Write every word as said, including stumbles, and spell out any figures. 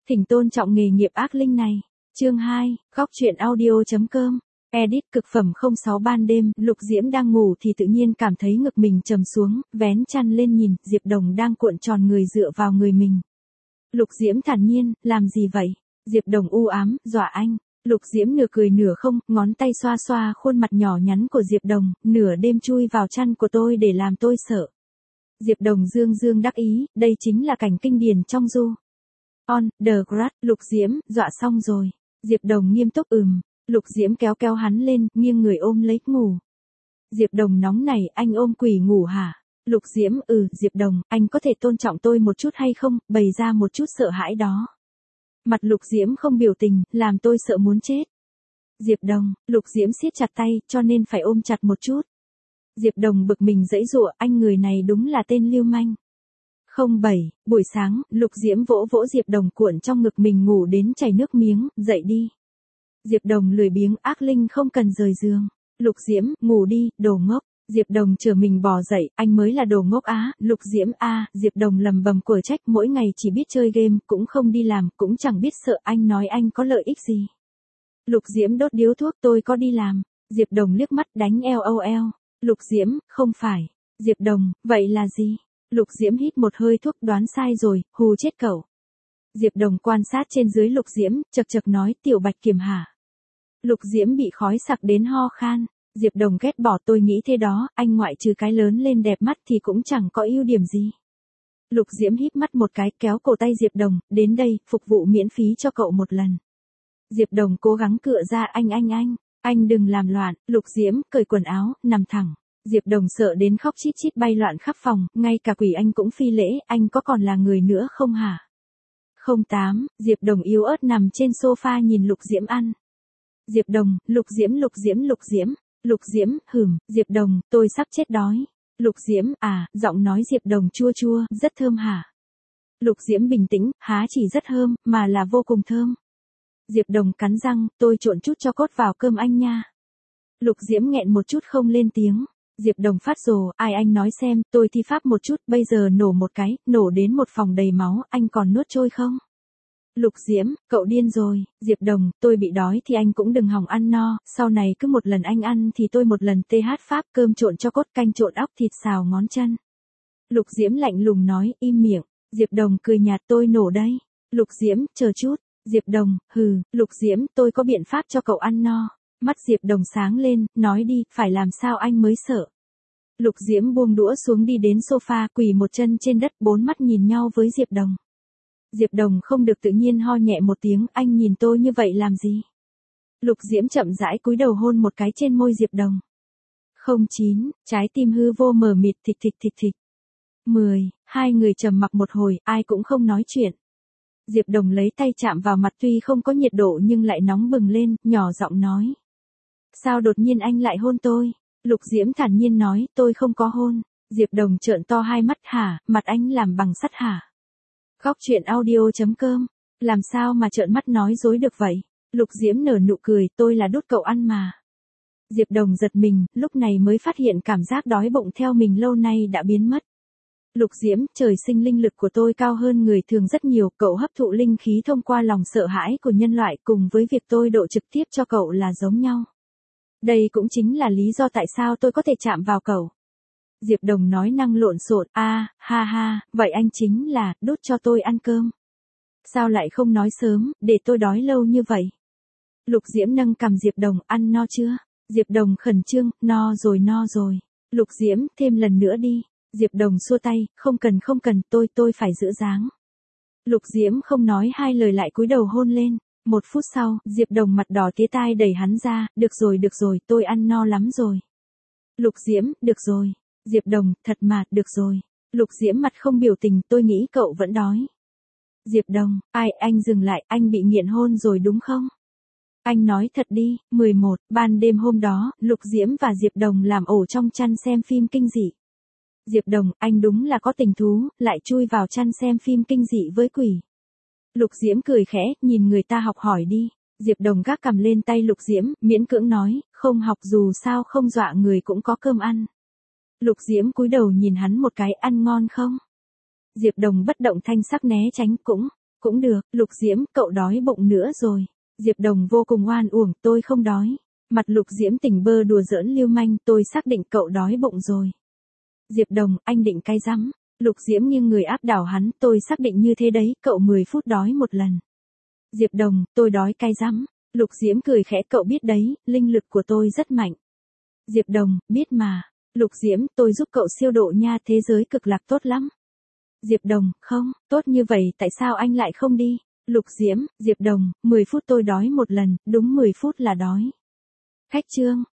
Thỉnh tôn trọng nghề nghiệp ác linh này. Chương hai, góc truyện audio.com. Edit cực phẩm không sáu ban đêm, Lục Diễm đang ngủ thì tự nhiên cảm thấy ngực mình trầm xuống, vén chăn lên nhìn, Diệp Đồng đang cuộn tròn người dựa vào người mình. Lục Diễm thản nhiên, làm gì vậy? Diệp Đồng u ám, dọa anh. Lục Diễm nửa cười nửa không, ngón tay xoa xoa khuôn mặt nhỏ nhắn của Diệp Đồng, nửa đêm chui vào chăn của tôi để làm tôi sợ. Diệp Đồng dương dương đắc ý, đây chính là cảnh kinh điển trong du. On, the grass, Lục Diễm, dọa xong rồi. Diệp Đồng nghiêm túc ừm. Lục Diễm kéo kéo hắn lên, nghiêng người ôm lấy ngủ. Diệp Đồng nóng nảy, anh ôm quỷ ngủ hả? Lục Diễm, ừ, Diệp Đồng, anh có thể tôn trọng tôi một chút hay không, bày ra một chút sợ hãi đó. Mặt Lục Diễm không biểu tình, làm tôi sợ muốn chết. Diệp Đồng, Lục Diễm siết chặt tay, cho nên phải ôm chặt một chút. Diệp Đồng bực mình giãy giụa, anh người này đúng là tên lưu manh. không bảy, buổi sáng, Lục Diễm vỗ vỗ Diệp Đồng cuộn trong ngực mình ngủ đến chảy nước miếng, dậy đi. Diệp Đồng lười biếng, ác linh không cần rời giường. Lục Diễm, ngủ đi, đồ ngốc. Diệp Đồng chở mình bò dậy, anh mới là đồ ngốc á. Lục Diễm a, à, Diệp Đồng lầm bầm của trách, mỗi ngày chỉ biết chơi game, cũng không đi làm, cũng chẳng biết sợ, anh nói anh có lợi ích gì. Lục Diễm đốt điếu thuốc, tôi có đi làm. Diệp Đồng liếc mắt đánh eo âu eo. Lục Diễm, không phải. Diệp Đồng, vậy là gì? Lục Diễm hít một hơi thuốc, đoán sai rồi, hù chết cậu. Diệp Đồng quan sát trên dưới Lục Diễm, chật chật nói, tiểu Bạch Kiểm hả? Lục Diễm bị khói sặc đến ho khan. Diệp Đồng ghét bỏ, tôi nghĩ thế đó, anh ngoại trừ cái lớn lên đẹp mắt thì cũng chẳng có ưu điểm gì. Lục Diễm híp mắt một cái, kéo cổ tay Diệp Đồng, đến đây, phục vụ miễn phí cho cậu một lần. Diệp Đồng cố gắng cựa ra, anh anh anh, anh đừng làm loạn. Lục Diễm cởi quần áo, nằm thẳng. Diệp Đồng sợ đến khóc chít chít bay loạn khắp phòng, ngay cả quỷ anh cũng phi lễ, anh có còn là người nữa không hả? không tám, Diệp Đồng yếu ớt nằm trên sofa nhìn Lục Diễm ăn. Diệp Đồng, Lục Diễm Lục Diễm Lục Diễm, Lục Diễm, hửm, Diệp Đồng, tôi sắp chết đói. Lục Diễm, à, giọng nói Diệp Đồng chua chua, rất thơm hả? Lục Diễm bình tĩnh, há chỉ rất thơm, mà là vô cùng thơm. Diệp Đồng cắn răng, tôi trộn chút cho cốt vào cơm anh nha. Lục Diễm nghẹn một chút không lên tiếng. Diệp Đồng phát rồ, ai anh nói xem, tôi thi pháp một chút, bây giờ nổ một cái, nổ đến một phòng đầy máu, anh còn nuốt trôi không? Lục Diễm, cậu điên rồi. Diệp Đồng, tôi bị đói thì anh cũng đừng hòng ăn no, sau này cứ một lần anh ăn thì tôi một lần tê hát pháp, cơm trộn cho cốt, canh trộn óc, thịt xào ngón chân. Lục Diễm lạnh lùng nói, im miệng. Diệp Đồng cười nhạt, tôi nổ đây. Lục Diễm, chờ chút. Diệp Đồng, hừ, Lục Diễm, tôi có biện pháp cho cậu ăn no. Mắt Diệp Đồng sáng lên, nói đi, phải làm sao anh mới sợ. Lục Diễm buông đũa xuống đi đến sofa, quỳ một chân trên đất, bốn mắt nhìn nhau với Diệp Đồng. Diệp Đồng không được tự nhiên ho nhẹ một tiếng, anh nhìn tôi như vậy làm gì? Lục Diễm chậm rãi cúi đầu hôn một cái trên môi Diệp Đồng. không chín, trái tim hư vô mờ mịt, thịch thịch thịch thịch. mười, hai người trầm mặc một hồi, ai cũng không nói chuyện. Diệp Đồng lấy tay chạm vào mặt tuy không có nhiệt độ nhưng lại nóng bừng lên, nhỏ giọng nói. Sao đột nhiên anh lại hôn tôi? Lục Diễm thản nhiên nói, tôi không có hôn. Diệp Đồng trợn to hai mắt, hả, mặt anh làm bằng sắt hả? Góc truyện audio.com. Làm sao mà trợn mắt nói dối được vậy? Lục Diễm nở nụ cười, tôi là đút cậu ăn mà. Diệp Đồng giật mình, lúc này mới phát hiện cảm giác đói bụng theo mình lâu nay đã biến mất. Lục Diễm, trời sinh linh lực của tôi cao hơn người thường rất nhiều, cậu hấp thụ linh khí thông qua lòng sợ hãi của nhân loại cùng với việc tôi độ trực tiếp cho cậu là giống nhau. Đây cũng chính là lý do tại sao tôi có thể chạm vào cậu. Diệp Đồng nói năng lộn xộn, a, à, ha ha, vậy anh chính là, đút cho tôi ăn cơm. Sao lại không nói sớm, để tôi đói lâu như vậy? Lục Diễm nâng cằm Diệp Đồng, ăn no chưa? Diệp Đồng khẩn trương, no rồi no rồi. Lục Diễm, thêm lần nữa đi. Diệp Đồng xua tay, không cần không cần, tôi tôi phải giữ dáng. Lục Diễm không nói hai lời lại cúi đầu hôn lên. Một phút sau, Diệp Đồng mặt đỏ tía tai đẩy hắn ra, được rồi được rồi, tôi ăn no lắm rồi. Lục Diễm, được rồi. Diệp Đồng, thật mà, được rồi. Lục Diễm mặt không biểu tình, tôi nghĩ cậu vẫn đói. Diệp Đồng, ai, anh dừng lại, anh bị nghiện hôn rồi đúng không? Anh nói thật đi. mười một, ban đêm hôm đó, Lục Diễm và Diệp Đồng làm ổ trong chăn xem phim kinh dị. Diệp Đồng, anh đúng là có tình thú, lại chui vào chăn xem phim kinh dị với quỷ. Lục Diễm cười khẽ, nhìn người ta học hỏi đi. Diệp Đồng gác cầm lên tay Lục Diễm, miễn cưỡng nói, không học dù sao không dọa người cũng có cơm ăn. Lục Diễm cúi đầu nhìn hắn một cái, ăn ngon không? Diệp Đồng bất động thanh sắc né tránh, cũng Cũng được, Lục Diễm, cậu đói bụng nữa rồi. Diệp Đồng vô cùng oan uổng, tôi không đói. Mặt Lục Diễm tỉnh bơ đùa giỡn lưu manh, tôi xác định cậu đói bụng rồi. Diệp Đồng, anh định cay rắm. Lục Diễm nghiêng người áp đảo hắn, tôi xác định như thế đấy, cậu mười phút đói một lần. Diệp Đồng, tôi đói cay rắm. Lục Diễm cười khẽ, cậu biết đấy, linh lực của tôi rất mạnh. Diệp Đồng, biết mà. Lục Diễm, tôi giúp cậu siêu độ nha, thế giới cực lạc tốt lắm. Diệp Đồng, không, tốt như vậy tại sao anh lại không đi? Lục Diễm, Diệp Đồng, mười phút tôi đói một lần, đúng mười phút là đói. Khách trương.